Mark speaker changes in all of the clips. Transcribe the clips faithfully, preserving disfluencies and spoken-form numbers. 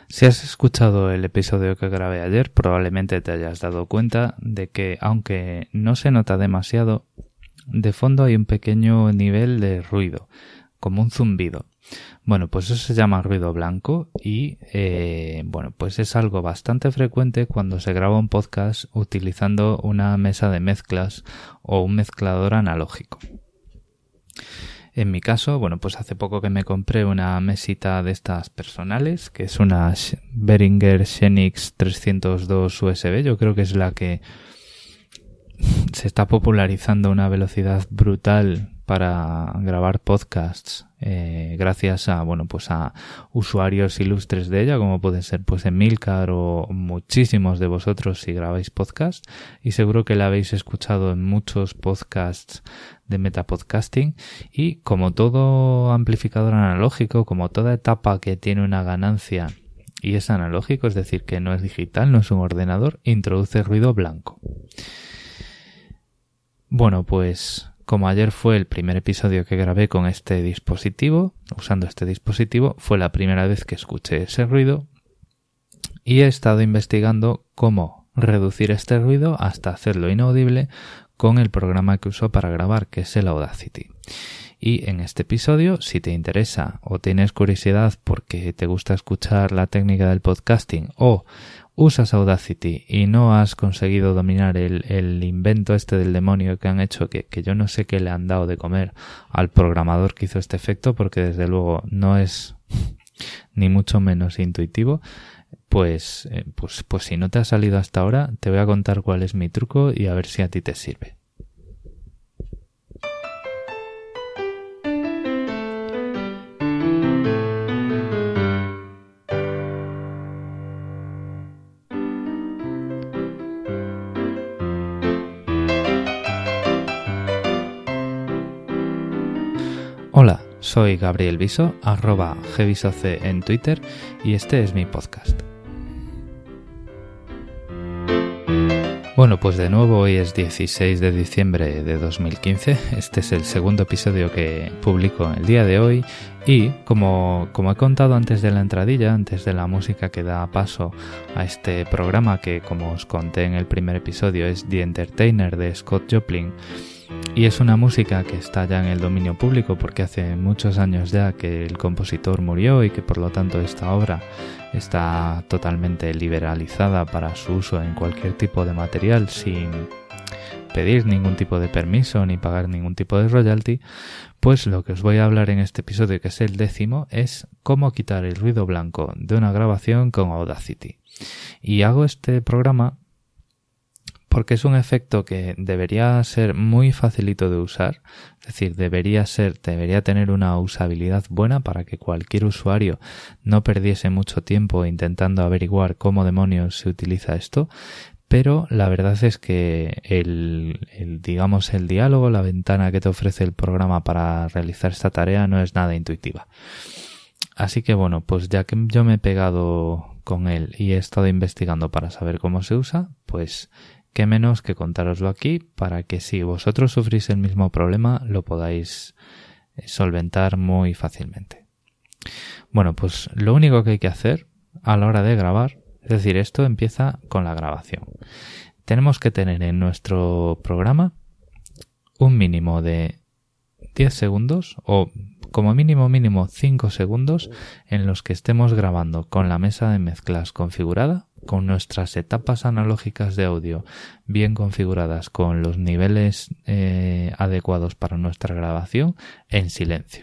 Speaker 1: Si has escuchado el episodio que grabé ayer, probablemente te hayas dado cuenta de que, aunque no se nota demasiado, de fondo hay un pequeño nivel de ruido, como un zumbido. Bueno, pues eso se llama ruido blanco y, eh, bueno, pues es algo bastante frecuente cuando se graba un podcast utilizando una mesa de mezclas o un mezclador analógico. En mi caso, bueno, pues hace poco que me compré una mesita de estas personales, que es una Behringer Xenix trescientos dos U S B. Yo creo que es la que se está popularizando a una velocidad brutal para grabar podcasts, eh, gracias a, bueno, pues a usuarios ilustres de ella, como puede ser pues Emilcar o muchísimos de vosotros si grabáis podcasts, y seguro que la habéis escuchado en muchos podcasts de metapodcasting. Y como todo amplificador analógico, como toda etapa que tiene una ganancia y es analógico, es decir, que no es digital, no es un ordenador, introduce ruido blanco. Bueno, pues como ayer fue el primer episodio que grabé con este dispositivo, usando este dispositivo, fue la primera vez que escuché ese ruido y he estado investigando cómo reducir este ruido hasta hacerlo inaudible con el programa que uso para grabar, que es el Audacity. Y en este episodio, si te interesa o tienes curiosidad porque te gusta escuchar la técnica del podcasting o usas Audacity y no has conseguido dominar el, el invento este del demonio que han hecho, que, que yo no sé qué le han dado de comer al programador que hizo este efecto, porque desde luego no es ni mucho menos intuitivo, pues, eh, pues, pues si no te ha salido hasta ahora, te voy a contar cuál es mi truco y a ver si a ti te sirve. Hola, soy Gabriel Viso, arroba gvisoc en Twitter, y este es mi podcast. Bueno, pues de nuevo hoy es dieciséis de diciembre de dos mil quince, este es el segundo episodio que publico el día de hoy y como, como he contado antes de la entradilla, antes de la música que da paso a este programa que, como os conté en el primer episodio, es The Entertainer de Scott Joplin, y es una música que está ya en el dominio público porque hace muchos años ya que el compositor murió y que por lo tanto esta obra está totalmente liberalizada para su uso en cualquier tipo de material sin pedir ningún tipo de permiso ni pagar ningún tipo de royalty. Pues lo que os voy a hablar en este episodio, que es el décimo, es cómo quitar el ruido blanco de una grabación con Audacity. Y hago este programa porque es un efecto que debería ser muy facilito de usar, es decir, debería ser, debería tener una usabilidad buena para que cualquier usuario no perdiese mucho tiempo intentando averiguar cómo demonios se utiliza esto, pero la verdad es que el, el, digamos, el diálogo, la ventana que te ofrece el programa para realizar esta tarea no es nada intuitiva. Así que bueno, pues ya que yo me he pegado con él y he estado investigando para saber cómo se usa, pues qué menos que contároslo aquí para que si vosotros sufrís el mismo problema lo podáis solventar muy fácilmente. Bueno, pues lo único que hay que hacer a la hora de grabar, es decir, esto empieza con la grabación. Tenemos que tener en nuestro programa un mínimo de diez segundos o como mínimo mínimo cinco segundos en los que estemos grabando con la mesa de mezclas configurada, con nuestras etapas analógicas de audio bien configuradas, con los niveles eh, adecuados para nuestra grabación, en silencio.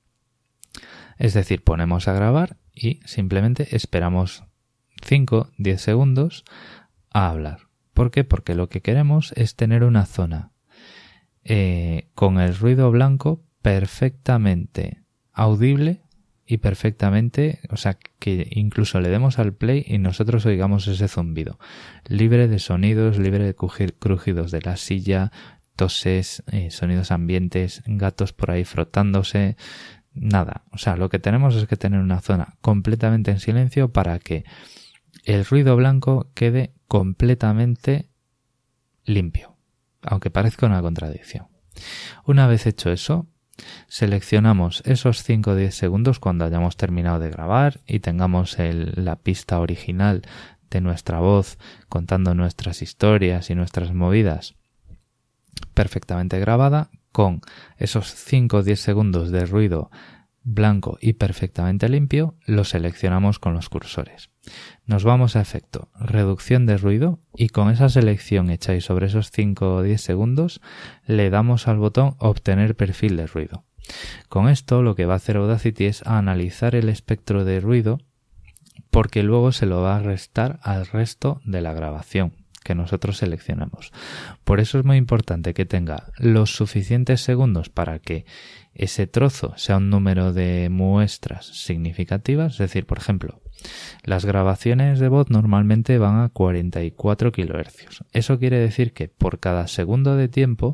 Speaker 1: Es decir, ponemos a grabar y simplemente esperamos cinco a diez segundos a hablar. ¿Por qué? Porque lo que queremos es tener una zona eh, con el ruido blanco perfectamente audible y perfectamente, o sea, que incluso le demos al play y nosotros oigamos ese zumbido, libre de sonidos, libre de crujidos de la silla, toses, eh, sonidos ambientes, gatos por ahí frotándose, nada. O sea, lo que tenemos es que tener una zona completamente en silencio para que el ruido blanco quede completamente limpio, aunque parezca una contradicción. Una vez hecho eso, Seleccionamos esos cinco o diez segundos cuando hayamos terminado de grabar y tengamos el, la pista original de nuestra voz contando nuestras historias y nuestras movidas perfectamente grabada, con esos cinco o diez segundos de ruido blanco y perfectamente limpio, lo seleccionamos con los cursores. Nos vamos a efecto, reducción de ruido, y con esa selección hecha y sobre esos cinco o diez segundos le damos al botón obtener perfil de ruido. Con esto lo que va a hacer Audacity es analizar el espectro de ruido, porque luego se lo va a restar al resto de la grabación que nosotros seleccionamos. Por eso es muy importante que tenga los suficientes segundos para que ese trozo sea un número de muestras significativas. Es decir, por ejemplo, las grabaciones de voz normalmente van a cuarenta y cuatro kilohercios. Eso quiere decir que por cada segundo de tiempo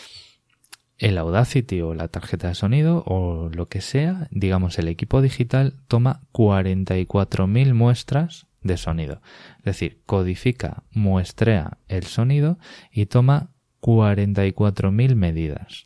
Speaker 1: el Audacity o la tarjeta de sonido o lo que sea, digamos el equipo digital, toma cuarenta y cuatro mil muestras de sonido. Es decir, codifica, muestrea el sonido y toma cuarenta y cuatro mil medidas.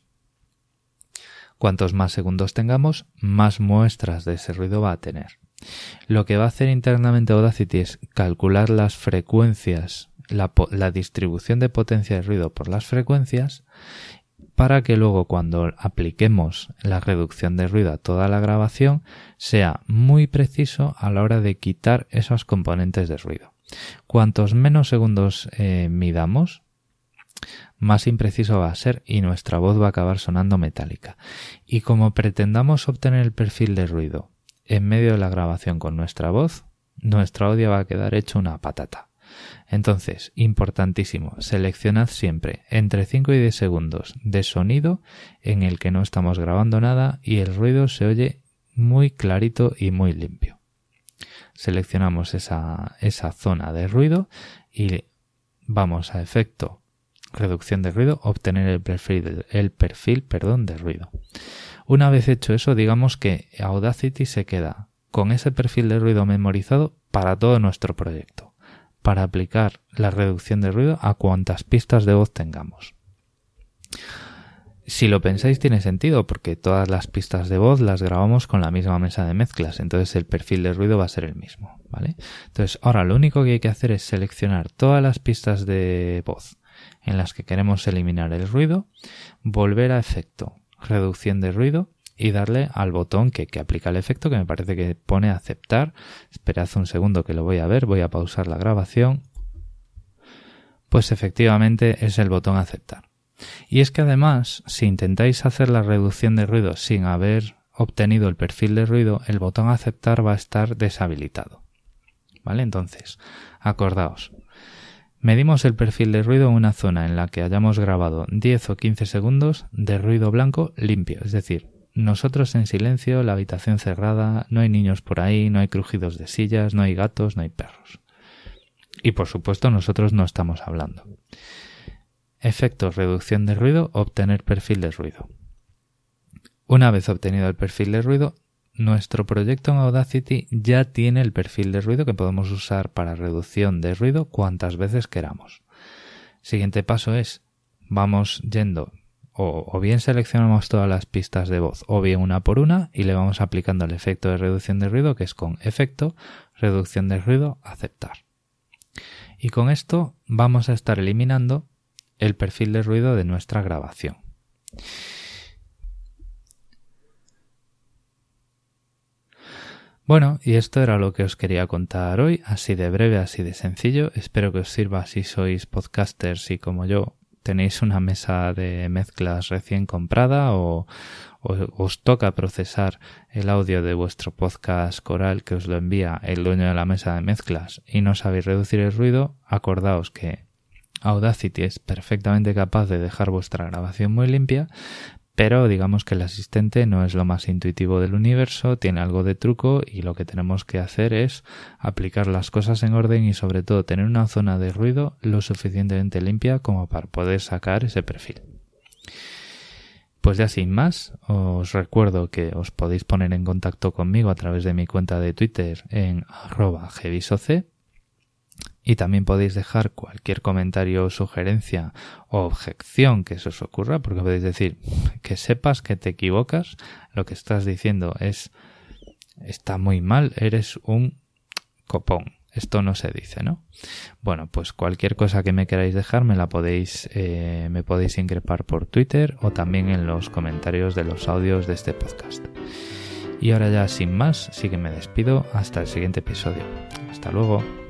Speaker 1: Cuantos más segundos tengamos, más muestras de ese ruido va a tener. Lo que va a hacer internamente Audacity es calcular las frecuencias, la, la distribución de potencia de ruido por las frecuencias, para que luego cuando apliquemos la reducción de ruido a toda la grabación sea muy preciso a la hora de quitar esos componentes de ruido. Cuantos menos segundos eh, midamos, más impreciso va a ser y nuestra voz va a acabar sonando metálica. Y como pretendamos obtener el perfil de ruido en medio de la grabación con nuestra voz, nuestro audio va a quedar hecho una patata. Entonces, importantísimo, seleccionad siempre entre cinco y diez segundos de sonido en el que no estamos grabando nada y el ruido se oye muy clarito y muy limpio. Seleccionamos esa, esa zona de ruido y vamos a efecto reducción de ruido, obtener el perfil, el perfil perdón, de ruido. Una vez hecho eso, digamos que Audacity se queda con ese perfil de ruido memorizado para todo nuestro proyecto, para aplicar la reducción de ruido a cuantas pistas de voz tengamos. Si lo pensáis tiene sentido porque todas las pistas de voz las grabamos con la misma mesa de mezclas, entonces el perfil de ruido va a ser el mismo, ¿vale? Entonces ahora lo único que hay que hacer es seleccionar todas las pistas de voz en las que queremos eliminar el ruido, volver a efecto, reducción de ruido y darle al botón que, que aplica el efecto, que me parece que pone aceptar. Esperad un segundo que lo voy a ver, voy a pausar la grabación. Pues efectivamente es el botón aceptar. Y es que además, si intentáis hacer la reducción de ruido sin haber obtenido el perfil de ruido, el botón aceptar va a estar deshabilitado. ¿Vale? Entonces, acordaos. Medimos el perfil de ruido en una zona en la que hayamos grabado diez o quince segundos de ruido blanco limpio, es decir, nosotros en silencio, la habitación cerrada, no hay niños por ahí, no hay crujidos de sillas, no hay gatos, no hay perros. Y por supuesto nosotros no estamos hablando. Efecto reducción de ruido, obtener perfil de ruido. Una vez obtenido el perfil de ruido, nuestro proyecto en Audacity ya tiene el perfil de ruido que podemos usar para reducción de ruido cuantas veces queramos. Siguiente paso es, vamos yendo, o, o bien seleccionamos todas las pistas de voz, o bien una por una, y le vamos aplicando el efecto de reducción de ruido, que es con efecto, reducción de ruido, aceptar. Y con esto vamos a estar eliminando el perfil de ruido de nuestra grabación. Bueno, y esto era lo que os quería contar hoy, así de breve, así de sencillo. Espero que os sirva si sois podcasters y como yo tenéis una mesa de mezclas recién comprada o, o os toca procesar el audio de vuestro podcast coral que os lo envía el dueño de la mesa de mezclas y no sabéis reducir el ruido, acordaos que Audacity es perfectamente capaz de dejar vuestra grabación muy limpia, pero digamos que el asistente no es lo más intuitivo del universo, tiene algo de truco y lo que tenemos que hacer es aplicar las cosas en orden y sobre todo tener una zona de ruido lo suficientemente limpia como para poder sacar ese perfil. Pues ya sin más, os recuerdo que os podéis poner en contacto conmigo a través de mi cuenta de Twitter en arroba gvisoc. Y también podéis dejar cualquier comentario, sugerencia o objeción que se os ocurra, porque podéis decir que sepas que te equivocas, lo que estás diciendo es está muy mal, eres un copón. Esto no se dice, ¿no? Bueno, pues cualquier cosa que me queráis dejar me la podéis, eh, me podéis increpar por Twitter o también en los comentarios de los audios de este podcast. Y ahora ya sin más, sí que me despido hasta el siguiente episodio. Hasta luego.